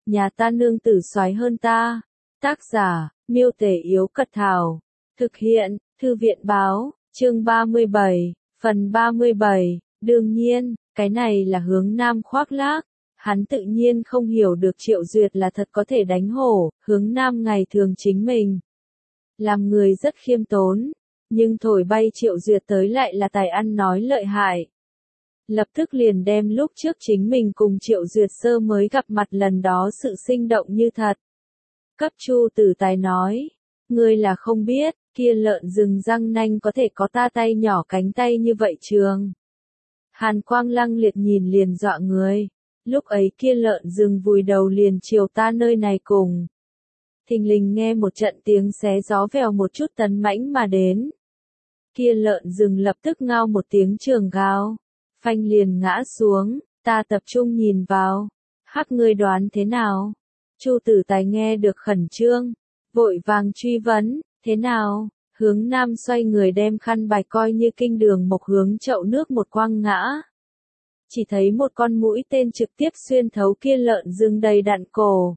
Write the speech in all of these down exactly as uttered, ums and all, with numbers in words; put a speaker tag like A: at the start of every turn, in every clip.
A: nhà ta nương tử soái hơn ta. Tác giả, Miêu Tể Yếu Cật Thảo. Thực hiện, Thư viện Báo, chương ba mươi bảy, phần ba mươi bảy. Đương nhiên, cái này là Hướng Nam khoác lác. Hắn tự nhiên không hiểu được Triệu Duyệt là thật có thể đánh hổ, Hướng Nam ngày thường chính mình. Làm người rất khiêm tốn, nhưng thổi bay Triệu Duyệt tới lại là tài ăn nói lợi hại. Lập tức liền đem lúc trước chính mình cùng Triệu Duyệt sơ mới gặp mặt lần đó sự sinh động như thật. Cấp Chu Tử Tài nói, ngươi là không biết, kia lợn rừng răng nanh có thể có ta tay nhỏ cánh tay như vậy trường. Hàn quang lăng liệt nhìn liền dọa người, lúc ấy kia lợn rừng vùi đầu liền chiều ta nơi này cùng. Thình lình nghe một trận tiếng xé gió vèo một chút tấn mãnh mà đến. Kia lợn rừng lập tức ngao một tiếng trường gào, phanh liền ngã xuống, ta tập trung nhìn vào, hắc ngươi đoán thế nào? Chu Tử Tài nghe được khẩn trương, vội vàng truy vấn, thế nào? Hướng Nam xoay người đem khăn bài coi như kinh đường mộc hướng chậu nước một quăng ngã. Chỉ thấy một con mũi tên trực tiếp xuyên thấu kia lợn rừng đầy đạn cổ.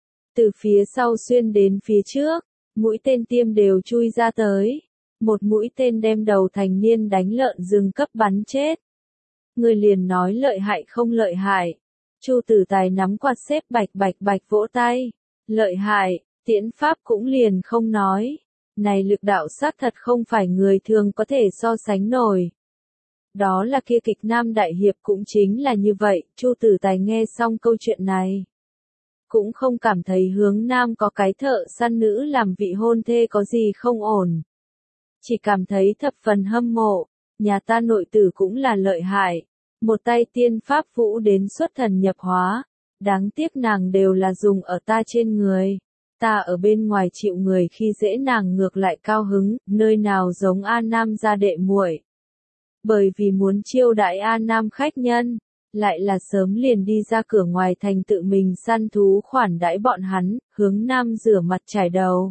A: Từ phía sau xuyên đến phía trước, mũi tên tiêm đều chui ra tới. Một mũi tên đem đầu thành niên đánh lợn rừng cấp bắn chết. Người liền nói lợi hại không lợi hại. Chu Tử Tài nắm quạt xếp bạch bạch bạch vỗ tay. Lợi hại, tiễn pháp cũng liền không nói. Này lực đạo xác thật không phải người thường có thể so sánh nổi. Đó là kia kịch nam đại hiệp cũng chính là như vậy. Chu Tử Tài nghe xong câu chuyện này, cũng không cảm thấy Hướng Nam có cái thợ săn nữ làm vị hôn thê có gì không ổn. Chỉ cảm thấy thập phần hâm mộ, nhà ta nội tử cũng là lợi hại. Một tay tiên pháp vũ đến xuất thần nhập hóa, đáng tiếc nàng đều là dùng ở ta trên người. Ta ở bên ngoài chịu người khi dễ nàng ngược lại cao hứng, nơi nào giống A Nam gia đệ muội. Bởi vì muốn chiêu đãi A Nam khách nhân, lại là sớm liền đi ra cửa ngoài thành tự mình săn thú khoản đãi bọn hắn, Hướng Nam rửa mặt chải đầu.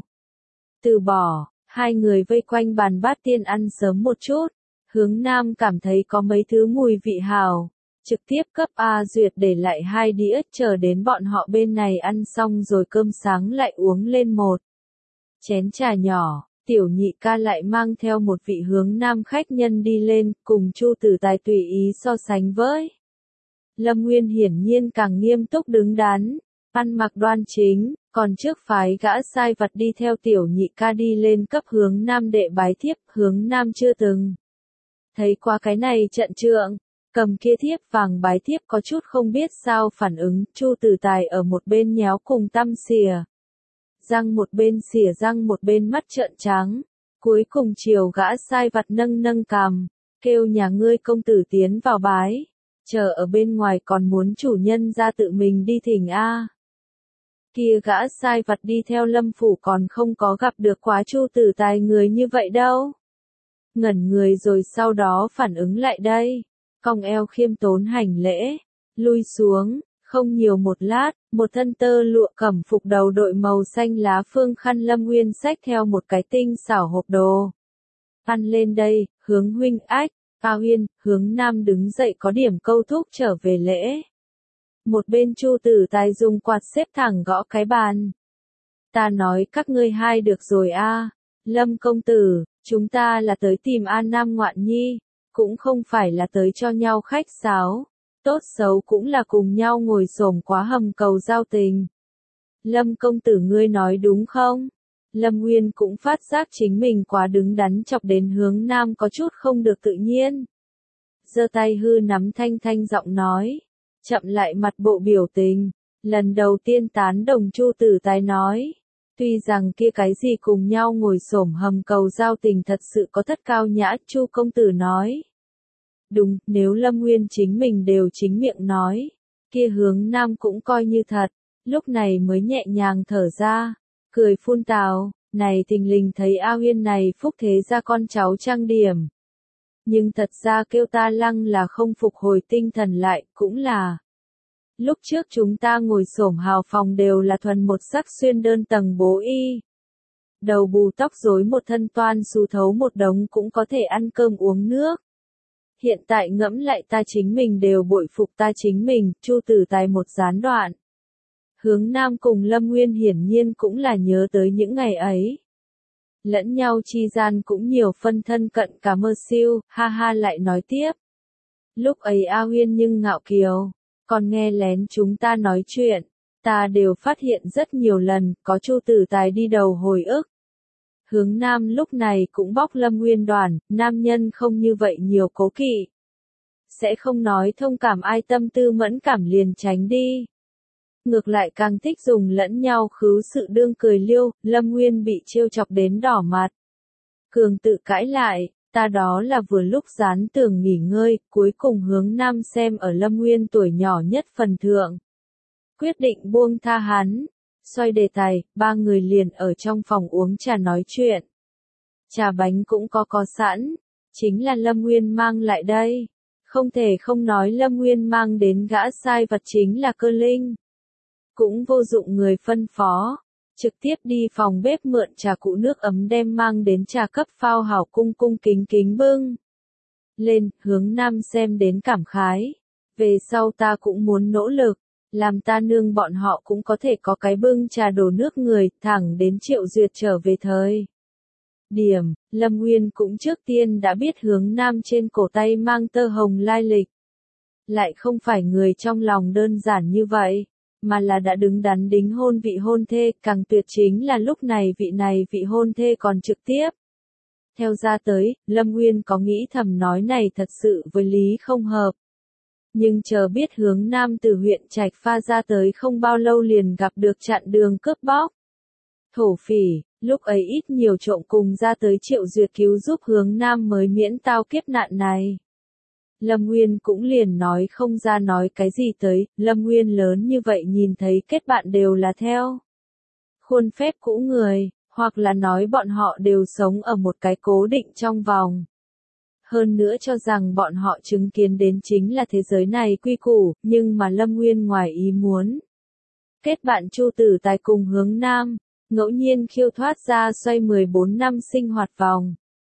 A: Từ bỏ, hai người vây quanh bàn bát tiên ăn sớm một chút. Hướng Nam cảm thấy có mấy thứ mùi vị hào, trực tiếp cấp A Duyệt để lại hai đĩa chờ đến bọn họ bên này ăn xong rồi cơm sáng lại uống lên một chén trà nhỏ. Tiểu nhị ca lại mang theo một vị Hướng Nam khách nhân đi lên, cùng Chu Tử Tài tùy ý so sánh với. Lâm Nguyên hiển nhiên càng nghiêm túc đứng đắn, ăn mặc đoan chính, còn trước phái gã sai vặt đi theo tiểu nhị ca đi lên cấp Hướng Nam đệ bái thiếp. Hướng Nam chưa từng thấy qua cái này trận trượng, cầm kia thiếp vàng bái thiếp có chút không biết sao phản ứng. Chu Tử Tài ở một bên nhéo cùng tăm xìa răng, một bên xìa răng một bên mắt trợn trắng, cuối cùng chiều gã sai vặt nâng nâng cằm, kêu nhà ngươi công tử tiến vào bái, chờ ở bên ngoài còn muốn chủ nhân ra tự mình đi thỉnh a. Kia gã sai vặt đi theo Lâm phủ còn không có gặp được quá Chu Tử Tài người như vậy đâu. Ngẩn người rồi sau đó phản ứng lại đây, cong eo khiêm tốn hành lễ, lui xuống. Không nhiều một lát, một thân tơ lụa cẩm phục đầu đội màu xanh lá phương khăn Lâm Nguyên xách theo một cái tinh xảo hộp đồ. Ăn lên đây, Hướng huynh ách, A Huyên. Hướng Nam đứng dậy có điểm câu thúc trở về lễ. Một bên Chu Tử Tài dùng quạt xếp thẳng gõ cái bàn. Ta nói các ngươi hai được rồi a, Lâm công tử, chúng ta là tới tìm An Nam ngoạn nhi, cũng không phải là tới cho nhau khách sáo. Tốt xấu cũng là cùng nhau ngồi xổm quá hầm cầu giao tình. Lâm công tử ngươi nói đúng không? Lâm Nguyên cũng phát giác chính mình quá đứng đắn chọc đến Hướng Nam có chút không được tự nhiên. Giơ tay hư nắm thanh thanh giọng nói, chậm lại mặt bộ biểu tình, lần đầu tiên tán đồng Chu Tử Tài nói. Tuy rằng kia cái gì cùng nhau ngồi xổm hầm cầu giao tình thật sự có thất cao nhã, Chu công tử nói. Đúng, nếu Lâm Nguyên chính mình đều chính miệng nói, kia Hướng Nam cũng coi như thật, lúc này mới nhẹ nhàng thở ra, cười phun tào, này thình lình thấy A Huyên này phúc thế ra con cháu trang điểm. Nhưng thật ra kêu ta lăng là không phục hồi tinh thần lại, cũng là. Lúc trước chúng ta ngồi xổm hào phòng đều là thuần một sắc xuyên đơn tầng bố y. Đầu bù tóc rối một thân toan xù thấu một đống cũng có thể ăn cơm uống nước. Hiện tại ngẫm lại ta chính mình đều bội phục ta chính mình. Chu Tử Tài một gián đoạn. Hướng Nam cùng Lâm Nguyên hiển nhiên cũng là nhớ tới những ngày ấy. Lẫn nhau chi gian cũng nhiều phân thân cận cả mơ siêu, ha ha lại nói tiếp. Lúc ấy A Huyên nhưng ngạo kiều, còn nghe lén chúng ta nói chuyện, ta đều phát hiện rất nhiều lần, có Chu Tử Tài đi đầu hồi ức. Hướng Nam lúc này cũng bóc Lâm Nguyên đoàn, nam nhân không như vậy nhiều cố kỵ. Sẽ không nói thông cảm ai tâm tư mẫn cảm liền tránh đi. Ngược lại càng thích dùng lẫn nhau khứu sự đương cười liêu, Lâm Nguyên bị trêu chọc đến đỏ mặt. Cường tự cãi lại, ta đó là vừa lúc dán tường nghỉ ngơi, cuối cùng Hướng Nam xem ở Lâm Nguyên tuổi nhỏ nhất phần thượng. Quyết định buông tha hắn, xoay đề tài, ba người liền ở trong phòng uống trà nói chuyện. Trà bánh cũng có có sẵn, chính là Lâm Nguyên mang lại đây. Không thể không nói Lâm Nguyên mang đến gã sai vật chính là Cơ Linh. Cũng vô dụng người phân phó, trực tiếp đi phòng bếp mượn trà cụ nước ấm đem mang đến trà cấp phao hảo cung cung kính kính bưng. Lên, Hướng Nam xem đến cảm khái. Về sau ta cũng muốn nỗ lực, làm ta nương bọn họ cũng có thể có cái bưng trà đổ nước người, thẳng đến Triệu Duyệt trở về thời. Điểm, Lâm Nguyên cũng trước tiên đã biết Hướng Nam trên cổ tay mang tơ hồng lai lịch. Lại không phải người trong lòng đơn giản như vậy, mà là đã đứng đắn đính hôn vị hôn thê, càng tuyệt chính là lúc này vị này vị hôn thê còn trực tiếp. Theo ra tới, Lâm Nguyên có nghĩ thầm nói này thật sự với lý không hợp. Nhưng chờ biết Hướng Nam từ huyện Trạch Pha ra tới không bao lâu liền gặp được chặn đường cướp bóc. Thổ phỉ, lúc ấy ít nhiều trộm cùng ra tới Triệu Duyệt cứu giúp Hướng Nam mới miễn tao kiếp nạn này. Lâm Nguyên cũng liền nói không ra nói cái gì tới, Lâm Nguyên lớn như vậy nhìn thấy kết bạn đều là theo khuôn phép cũ người, hoặc là nói bọn họ đều sống ở một cái cố định trong vòng. Hơn nữa cho rằng bọn họ chứng kiến đến chính là thế giới này quy củ, nhưng mà Lâm Nguyên ngoài ý muốn. Kết bạn Chu Tử Tài cùng Hướng Nam, ngẫu nhiên khiêu thoát ra xoay mười bốn năm sinh hoạt vòng.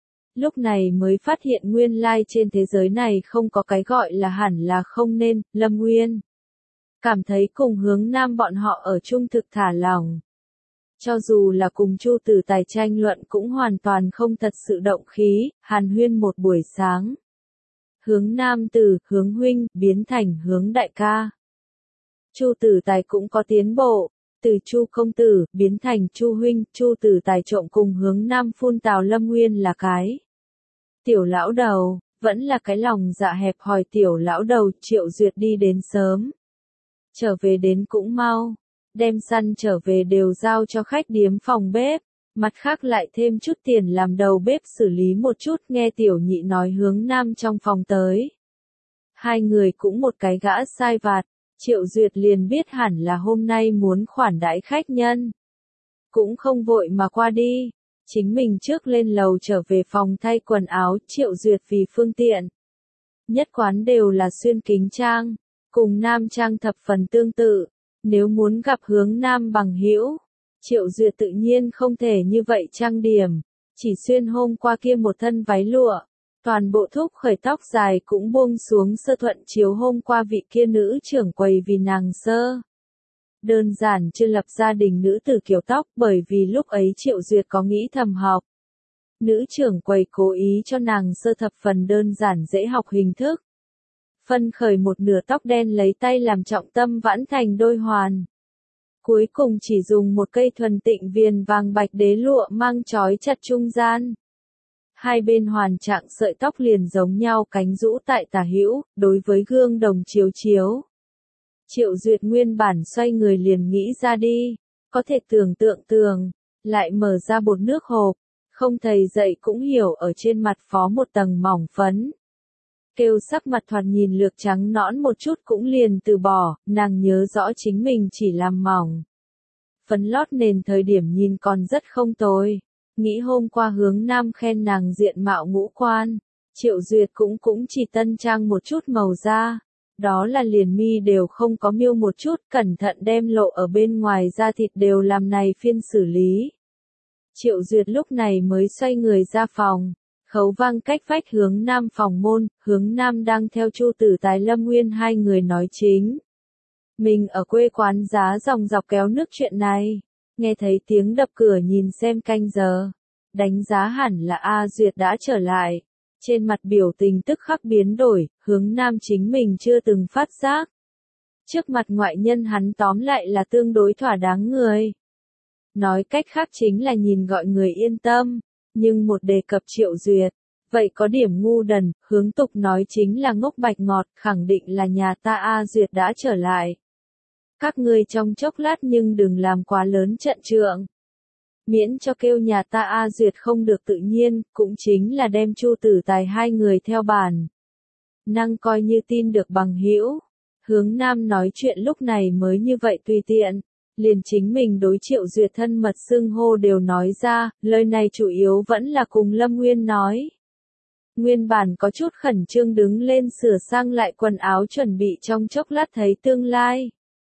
A: Lúc này mới phát hiện nguyên lai trên thế giới này không có cái gọi là hẳn là không nên, Lâm Nguyên cảm thấy cùng Hướng Nam bọn họ ở chung thực thả lỏng. Cho dù là cùng Chu Tử Tài tranh luận cũng hoàn toàn không thật sự động khí, hàn huyên một buổi sáng. Hướng Nam từ Hướng huynh biến thành Hướng đại ca. Chu Tử Tài cũng có tiến bộ, từ Chu công tử biến thành Chu huynh, Chu Tử Tài trộm cùng Hướng Nam phun tào Lâm Nguyên là cái tiểu lão đầu, vẫn là cái lòng dạ hẹp hòi tiểu lão đầu. Triệu Duyệt đi đến sớm, trở về đến cũng mau, đem săn trở về đều giao cho khách điếm phòng bếp, mặt khác lại thêm chút tiền làm đầu bếp xử lý một chút. Nghe tiểu nhị nói Hướng Nam trong phòng tới, hai người cũng một cái gã sai vặt, Triệu Duyệt liền biết hẳn là hôm nay muốn khoản đãi khách nhân, cũng không vội mà qua đi. Chính mình trước lên lầu trở về phòng thay quần áo. Triệu Duyệt vì phương tiện, nhất quán đều là xuyên kính trang, cùng nam trang thập phần tương tự. Nếu muốn gặp Hướng Nam bằng hữu, Triệu Duyệt tự nhiên không thể như vậy trang điểm, chỉ xuyên hôm qua kia một thân váy lụa, toàn bộ thúc khởi tóc dài cũng buông xuống sơ thuận chiếu hôm qua vị kia nữ trưởng quầy vì nàng sơ. Đơn giản chưa lập gia đình nữ tử kiểu tóc, bởi vì lúc ấy Triệu Duyệt có nghĩ thầm học. Nữ trưởng quầy cố ý cho nàng sơ thập phần đơn giản dễ học hình thức. Phân khởi một nửa tóc đen lấy tay làm trọng tâm vãn thành đôi hoàn. Cuối cùng chỉ dùng một cây thuần tịnh viền vàng bạch đế lụa mang trói chặt trung gian. Hai bên hoàn trạng sợi tóc liền giống nhau cánh rũ tại tả hữu, đối với gương đồng chiếu chiếu. Triệu Duyệt nguyên bản xoay người liền nghĩ ra đi, có thể tưởng tượng tường, lại mở ra bột nước hộp, không thầy dạy cũng hiểu ở trên mặt phó một tầng mỏng phấn. Kêu sắc mặt thoạt nhìn lược trắng nõn một chút cũng liền từ bỏ, nàng nhớ rõ chính mình chỉ làm mỏng phấn lót nền thời điểm nhìn còn rất không tồi. Nghĩ hôm qua Hướng Nam khen nàng diện mạo ngũ quan, Triệu Duyệt cũng cũng chỉ tân trang một chút màu da. Đó là liền mi đều không có miêu một chút, cẩn thận đem lộ ở bên ngoài da thịt đều làm này phiên xử lý. Triệu Duyệt lúc này mới xoay người ra phòng, khấu vang cách vách Hướng Nam phòng môn. Hướng Nam đang theo Chu Tử Tài Lâm Nguyên hai người nói chính. Mình ở quê quán giá dòng dọc kéo nước chuyện này. Nghe thấy tiếng đập cửa nhìn xem canh giờ. Đánh giá hẳn là A Duyệt đã trở lại. Trên mặt biểu tình tức khắc biến đổi, hướng nam chính mình chưa từng phát giác. Trước mặt ngoại nhân hắn tóm lại là tương đối thỏa đáng người. Nói cách khác chính là nhìn gọi người yên tâm, nhưng một đề cập Triệu Duyệt, vậy có điểm ngu đần, hướng tục nói chính là ngốc bạch ngọt, khẳng định là nhà ta A Duyệt đã trở lại. Các ngươi trong chốc lát nhưng đừng làm quá lớn trận trượng. Miễn cho kêu nhà ta A Duyệt không được tự nhiên, cũng chính là đem Chu Tử Tài hai người theo bản năng coi như tin được bằng hữu. Hướng nam nói chuyện lúc này mới như vậy tùy tiện, liền chính mình đối Triệu Duyệt thân mật xưng hô đều nói ra, lời này chủ yếu vẫn là cùng Lâm Nguyên nói. Nguyên bản có chút khẩn trương đứng lên sửa sang lại quần áo chuẩn bị trong chốc lát thấy tương lai.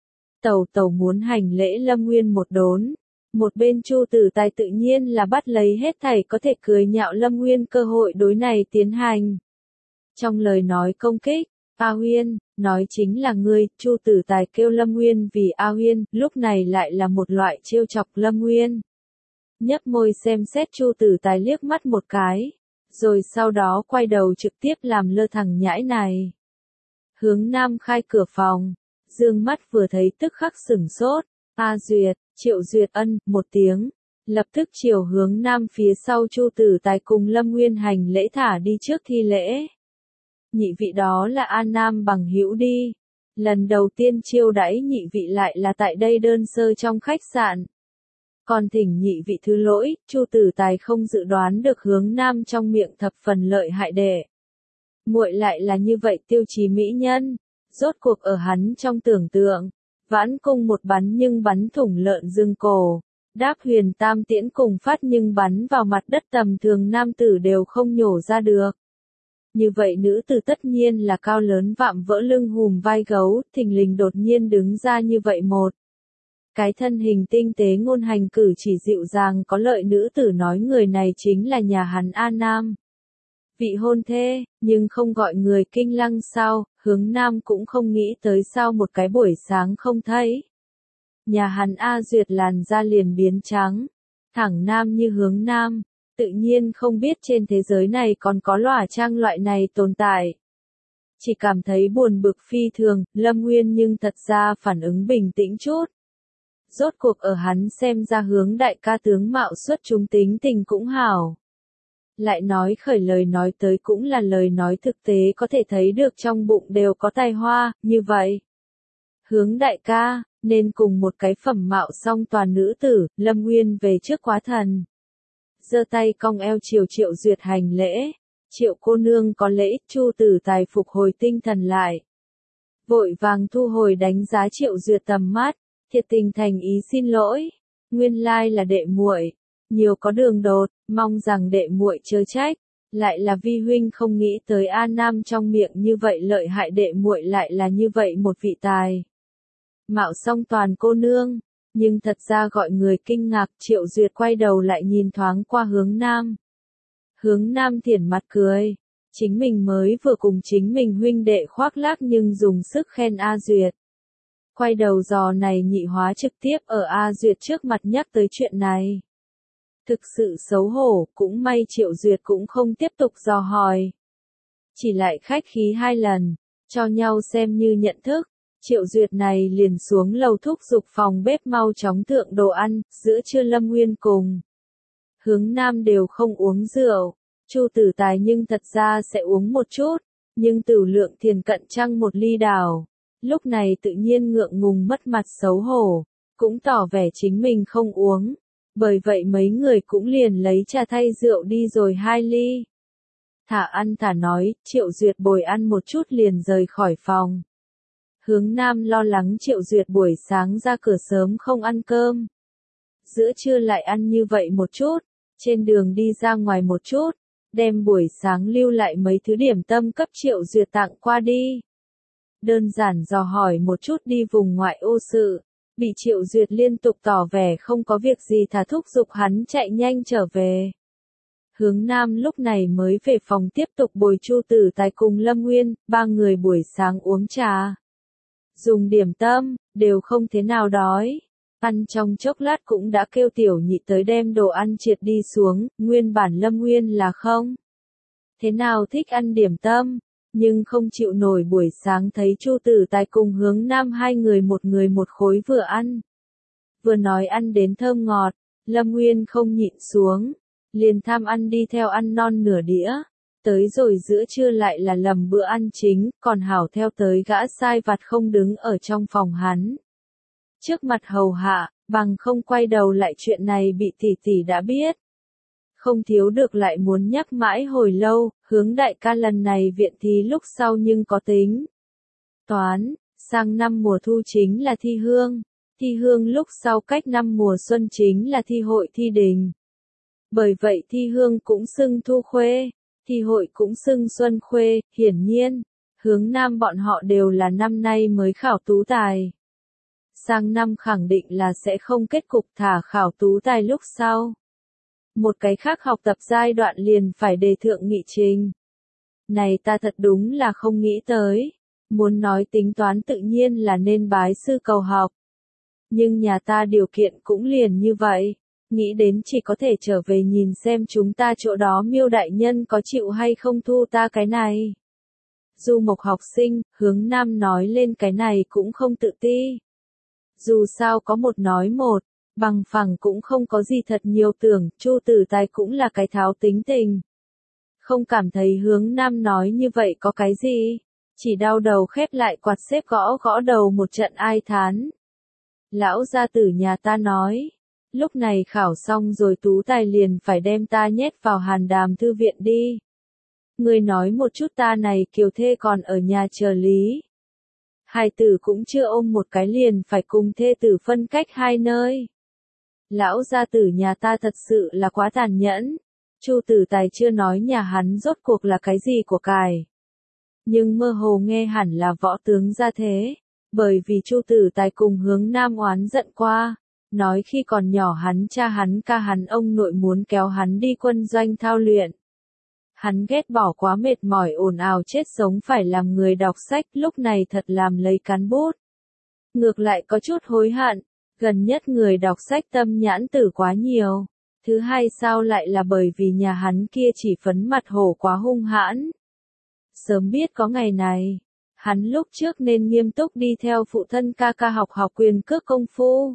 A: Tẩu tẩu muốn hành lễ Lâm Nguyên một đốn, một bên Chu Tử Tài tự nhiên là bắt lấy hết thảy có thể cười nhạo Lâm Nguyên cơ hội đối này tiến hành. Trong lời nói công kích, A Huyên, nói chính là ngươi, Chu Tử Tài kêu Lâm Nguyên vì A Huyên, lúc này lại là một loại trêu chọc Lâm Nguyên. Nhấp môi xem xét Chu Tử Tài liếc mắt một cái, rồi sau đó quay đầu trực tiếp làm lơ thằng nhãi này. Hướng nam khai cửa phòng, dương mắt vừa thấy tức khắc sửng sốt, A Duyệt, Triệu Duyệt ân, một tiếng, lập tức chiều hướng nam phía sau Chu Tử Tài cùng Lâm Nguyên hành lễ thả đi trước thi lễ. Nhị vị đó là An Nam bằng hữu đi. Lần đầu tiên chiêu đãi nhị vị lại là tại đây đơn sơ trong khách sạn. Còn thỉnh nhị vị thứ lỗi, Chu Tử Tài không dự đoán được hướng nam trong miệng thập phần lợi hại đệ. Muội lại là như vậy tiêu chí mỹ nhân. Rốt cuộc ở hắn trong tưởng tượng, vãn cung một bắn nhưng bắn thủng lợn rừng cổ. Đáp huyền tam tiễn cùng phát nhưng bắn vào mặt đất tầm thường nam tử đều không nhổ ra được. Như vậy nữ tử tất nhiên là cao lớn vạm vỡ lưng hùm vai gấu, thình lình đột nhiên đứng ra như vậy một. Cái thân hình tinh tế ngôn hành cử chỉ dịu dàng có lợi nữ tử nói người này chính là nhà hắn A Nam. Vị hôn thê, nhưng không gọi người kinh lăng sao, hướng nam cũng không nghĩ tới sao một cái buổi sáng không thấy. Nhà hắn A Duyệt làn da liền biến trắng, thẳng nam như hướng nam. Tự nhiên không biết trên thế giới này còn có lòa trang loại này tồn tại. Chỉ cảm thấy buồn bực phi thường, Lâm Nguyên nhưng thật ra phản ứng bình tĩnh chút. Rốt cuộc ở hắn xem ra hướng đại ca tướng mạo xuất chúng tính tình cũng hảo. Lại nói khởi lời nói tới cũng là lời nói thực tế có thể thấy được trong bụng đều có tài hoa, như vậy. Hướng đại ca, nên cùng một cái phẩm mạo song toàn nữ tử, Lâm Nguyên về trước quá thần. Giơ tay cong eo chiều Triệu Duyệt hành lễ, Triệu cô nương có lễ, Chu Tử Tài phục hồi tinh thần lại. Vội vàng thu hồi đánh giá Triệu Duyệt tầm mắt, thiệt tình thành ý xin lỗi, nguyên lai là đệ muội, nhiều có đường đột, mong rằng đệ muội chớ trách, lại là vi huynh không nghĩ tới A Nam trong miệng như vậy lợi hại đệ muội lại là như vậy một vị tài. Mạo song toàn cô nương. Nhưng thật ra gọi người kinh ngạc, Triệu Duyệt quay đầu lại nhìn thoáng qua hướng nam. Hướng nam thiển mặt cười, chính mình mới vừa cùng chính mình huynh đệ khoác lác nhưng dùng sức khen A Duyệt. Quay đầu dò này nhị hóa trực tiếp ở A Duyệt trước mặt nhắc tới chuyện này. Thực sự xấu hổ, cũng may Triệu Duyệt cũng không tiếp tục dò hỏi. Chỉ lại khách khí hai lần, cho nhau xem như nhận thức. Triệu Duyệt này liền xuống lầu thúc giục phòng bếp mau chóng thượng đồ ăn, giữa trưa Lâm Nguyên cùng. Hướng nam đều không uống rượu, Chu Tử Tài nhưng thật ra sẽ uống một chút, nhưng Tửu Lượng Thiền cận trăng một ly đào. Lúc này tự nhiên ngượng ngùng mất mặt xấu hổ, cũng tỏ vẻ chính mình không uống, bởi vậy mấy người cũng liền lấy trà thay rượu đi rồi hai ly. Thả ăn thả nói, Triệu Duyệt bồi ăn một chút liền rời khỏi phòng. Hướng nam lo lắng Triệu Duyệt buổi sáng ra cửa sớm không ăn cơm. Giữa trưa lại ăn như vậy một chút, trên đường đi ra ngoài một chút, đem buổi sáng lưu lại mấy thứ điểm tâm cấp Triệu Duyệt tặng qua đi. Đơn giản dò hỏi một chút đi vùng ngoại ô sự, bị Triệu Duyệt liên tục tỏ vẻ không có việc gì thả thúc giục hắn chạy nhanh trở về. Hướng nam lúc này mới về phòng tiếp tục bồi Chu Tử Tài cùng Lâm Nguyên, ba người buổi sáng uống trà. dùng điểm tâm, đều không thế nào đói. Ăn trong chốc lát cũng đã kêu tiểu nhị tới đem đồ ăn triệt đi xuống, nguyên bản Lâm Nguyên là không thế nào thích ăn điểm tâm, nhưng không chịu nổi buổi sáng thấy Chu Tử Tài cùng Hướng Nam hai người một người một khối vừa ăn. Vừa nói ăn đến thơm ngọt, Lâm Nguyên không nhịn xuống, liền tham ăn đi theo ăn non nửa đĩa. Tới rồi giữa trưa lại là lầm bữa ăn chính, còn hảo theo tới gã sai vặt không đứng ở trong phòng hắn. Trước mặt hầu hạ, bằng không quay đầu lại chuyện này bị tỷ tỷ đã biết. Không thiếu được lại muốn nhắc mãi hồi lâu, Hướng đại ca lần này viện thí lúc sau nhưng có tính. Toán, sang năm mùa thu chính là thi hương, thi hương lúc sau cách năm mùa xuân chính là thi hội thi đình. Bởi vậy thi hương cũng xưng thu khuê, thi hội cũng xưng xuân khuê, hiển nhiên, Hướng Nam bọn họ đều là năm nay mới khảo tú tài. Sang năm khẳng định là sẽ không kết cục thả khảo tú tài lúc sau. Một cái khác học tập giai đoạn liền phải đề thượng nghị trình. Này ta thật đúng là không nghĩ tới. Muốn nói tính toán tự nhiên là nên bái sư cầu học. Nhưng nhà ta điều kiện cũng liền như vậy. Nghĩ đến chỉ có thể trở về nhìn xem chúng ta chỗ đó Miêu đại nhân có chịu hay không thu ta cái này. Du Mộc học sinh, Hướng Nam nói lên cái này cũng không tự ti. Dù sao có một nói một, bằng phẳng cũng không có gì thật nhiều tưởng, Chu Tử Tài cũng là cái tháo tính tình. Không cảm thấy Hướng Nam nói như vậy có cái gì, chỉ đau đầu khép lại quạt xếp gõ gõ đầu một trận ai thán. Lão gia tử nhà ta nói, lúc này khảo xong rồi tú tài liền phải đem ta nhét vào Hàn Đàm thư viện đi. Người nói một chút ta này kiều thê còn ở nhà chờ lý. Hai tử cũng chưa ôm một cái liền phải cùng thê tử phân cách hai nơi. Lão gia tử nhà ta thật sự là quá tàn nhẫn. Chu Tử Tài chưa nói nhà hắn rốt cuộc là cái gì của cải. Nhưng mơ hồ nghe hẳn là võ tướng gia thế. Bởi vì Chu Tử Tài cùng Hướng Nam oán giận qua. Nói khi còn nhỏ hắn cha hắn ca hắn ông nội muốn kéo hắn đi quân doanh thao luyện. Hắn ghét bỏ quá mệt mỏi ồn ào chết sống phải làm người đọc sách, lúc này thật làm lấy cán bút. Ngược lại có chút hối hận, gần nhất người đọc sách tâm nhãn tử quá nhiều. Thứ hai sao lại là bởi vì nhà hắn kia chỉ phấn mặt hổ quá hung hãn. Sớm biết có ngày này, hắn lúc trước nên nghiêm túc đi theo phụ thân ca ca học học quyền cước công phu.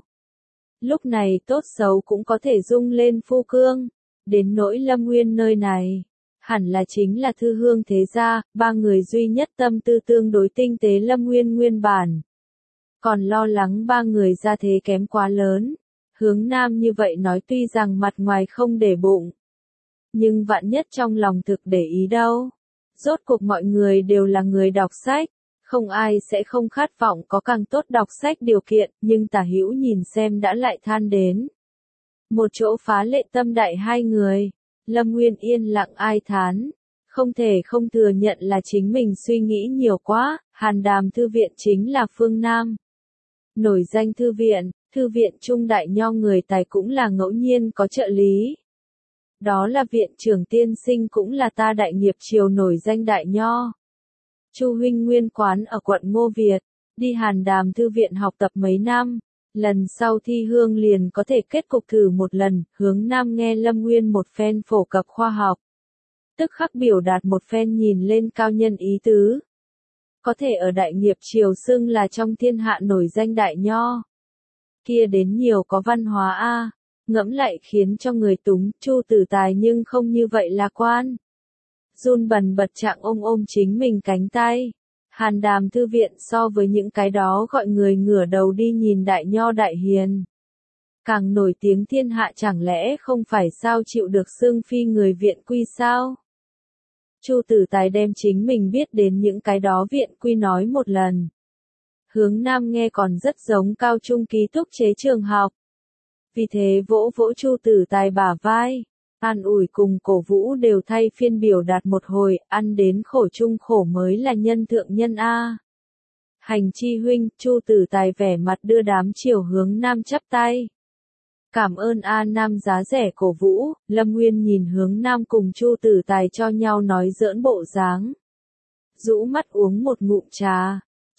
A: Lúc này tốt xấu cũng có thể dung lên phu cương, đến nỗi Lâm Nguyên nơi này. Hẳn là chính là thư hương thế gia, ba người duy nhất tâm tư tương đối tinh tế Lâm Nguyên nguyên bản. Còn lo lắng ba người gia thế kém quá lớn. Hướng Nam như vậy nói tuy rằng mặt ngoài không để bụng. Nhưng vạn nhất trong lòng thực để ý đâu. Rốt cuộc mọi người đều là người đọc sách. Không ai sẽ không khát vọng có càng tốt đọc sách điều kiện, nhưng Tả Hữu nhìn xem đã lại than đến. Một chỗ phá lệ tâm đại hai người. Lâm Nguyên yên lặng ai thán, không thể không thừa nhận là chính mình suy nghĩ nhiều quá, Hàn Đàm thư viện chính là phương Nam. Nổi danh thư viện, thư viện trung đại nho người tài cũng là ngẫu nhiên có trợ lý. Đó là viện trưởng tiên sinh cũng là ta đại nghiệp triều nổi danh đại nho. Chu huynh nguyên quán ở quận Ngô Việt, đi Hàn Đàm thư viện học tập mấy năm. Lần sau thi hương liền có thể kết cục thử một lần, Hướng Nam nghe Lâm Nguyên một phen phổ cập khoa học. Tức khắc biểu đạt một phen nhìn lên cao nhân ý tứ. Có thể ở đại nghiệp triều xưng là trong thiên hạ nổi danh đại nho. Kia đến nhiều có văn hóa a, ngẫm lại khiến cho người túng, Chu Tử Tài nhưng không như vậy là quan. Run bần bật trạng ôm ôm chính mình cánh tay. Hàn Đàm thư viện so với những cái đó gọi người ngửa đầu đi nhìn đại nho đại hiền. Càng nổi tiếng thiên hạ chẳng lẽ không phải sao chịu được xưng phi người viện quy sao? Chu Tử Tài đem chính mình biết đến những cái đó viện quy nói một lần. Hướng Nam nghe còn rất giống cao trung ký túc chế trường học. Vì thế vỗ vỗ Chu Tử Tài bả vai. An ủi cùng cổ vũ đều thay phiên biểu đạt một hồi, ăn đến khổ chung khổ mới là nhân thượng nhân A. Hành chi huynh, Chu Tử Tài vẻ mặt đưa đám chiều Hướng Nam chắp tay. Cảm ơn A Nam giá rẻ cổ vũ, Lâm Nguyên nhìn Hướng Nam cùng Chu Tử Tài cho nhau nói giỡn bộ dáng. Rũ mắt uống một ngụm trà,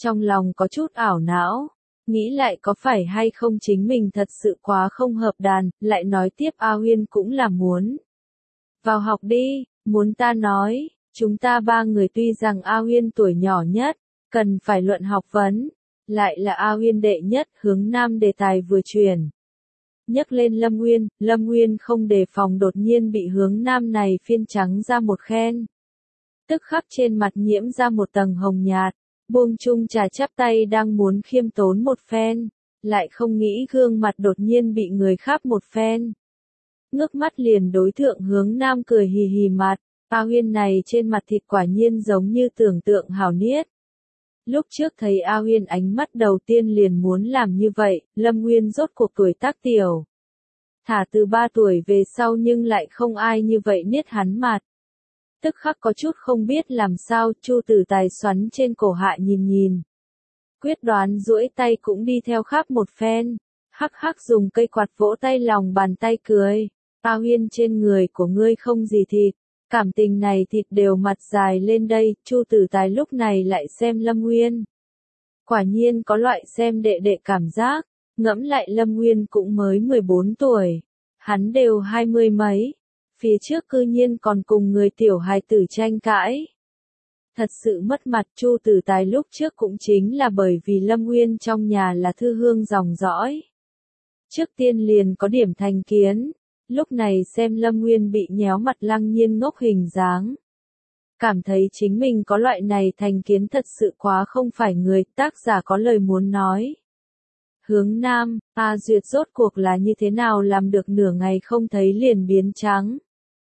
A: Trong lòng có chút ảo não, nghĩ lại có phải hay không chính mình thật sự quá không hợp đàn, lại nói tiếp A Huyên cũng là muốn. Vào học đi, muốn ta nói, chúng ta ba người tuy rằng A Huyên tuổi nhỏ nhất, cần phải luận học vấn, lại là A Huyên đệ nhất, hướng nam đề tài vừa chuyển. Nhắc lên Lâm Nguyên, Lâm Nguyên không đề phòng đột nhiên bị hướng nam này phiên trắng ra một khen. Tức khắc trên mặt nhiễm ra một tầng hồng nhạt, buông chung trà chắp tay đang muốn khiêm tốn một phen, lại không nghĩ gương mặt đột nhiên bị người khác một phen. Ngước mắt liền đối thượng hướng nam cười hì hì mặt, A Huyên này trên mặt thịt quả nhiên giống như tưởng tượng hảo niết. Lúc trước thấy A Huyên ánh mắt đầu tiên liền muốn làm như vậy, Lâm Nguyên rốt cuộc tuổi tác tiểu. Thả từ ba tuổi về sau nhưng lại không ai như vậy niết hắn mặt. Tức khắc có chút không biết làm sao, Chu Tử Tài xoắn trên cổ hạ nhìn nhìn. Quyết đoán duỗi tay cũng đi theo khắp một phen, hắc hắc dùng cây quạt vỗ tay lòng bàn tay cười. A Huyên trên người của ngươi không gì thịt, cảm tình này thịt đều mặt dài lên đây, Chu Tử Tài lúc này lại xem Lâm Nguyên. Quả nhiên có loại xem đệ đệ cảm giác, ngẫm lại Lâm Nguyên cũng mới mười bốn tuổi, hắn đều hai mươi mấy, phía trước cư nhiên còn cùng người tiểu hài tử tranh cãi. Thật sự mất mặt, Chu Tử Tài lúc trước cũng chính là bởi vì Lâm Nguyên trong nhà là thư hương dòng dõi. Trước tiên liền có điểm thành kiến, lúc này xem Lâm Nguyên bị nhéo mặt lăng nhiên ngốc hình dáng. Cảm thấy chính mình có loại này thành kiến thật sự quá không phải người, tác giả có lời muốn nói. Hướng nam, A Duyệt rốt cuộc là như thế nào làm được nửa ngày không thấy liền biến trắng.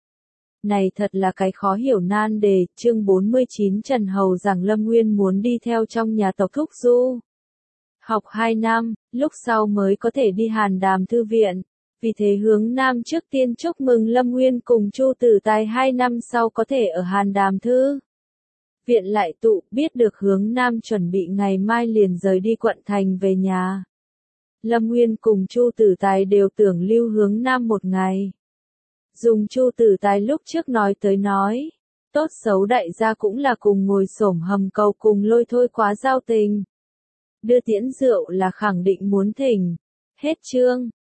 A: Này thật là cái khó hiểu nan đề, chương bốn mươi chín Trần Hầu rằng Lâm Nguyên muốn đi theo trong nhà tộc thúc du. Học hai năm, lúc sau mới có thể đi Hàn Đàm Thư viện. Vì thế hướng nam trước tiên chúc mừng Lâm Nguyên cùng Chu Tử Tài hai năm sau có thể ở Hàn Đàm Thư viện lại tụ, biết được hướng nam chuẩn bị ngày mai liền rời đi quận thành về nhà. Lâm Nguyên cùng Chu Tử Tài đều tưởng lưu hướng nam một ngày. Dùng Chu Tử Tài lúc trước nói tới nói, tốt xấu đại gia cũng là cùng ngồi xổm hầm cầu cùng lôi thôi quá giao tình. Đưa tiễn rượu là khẳng định muốn thỉnh. Hết chương.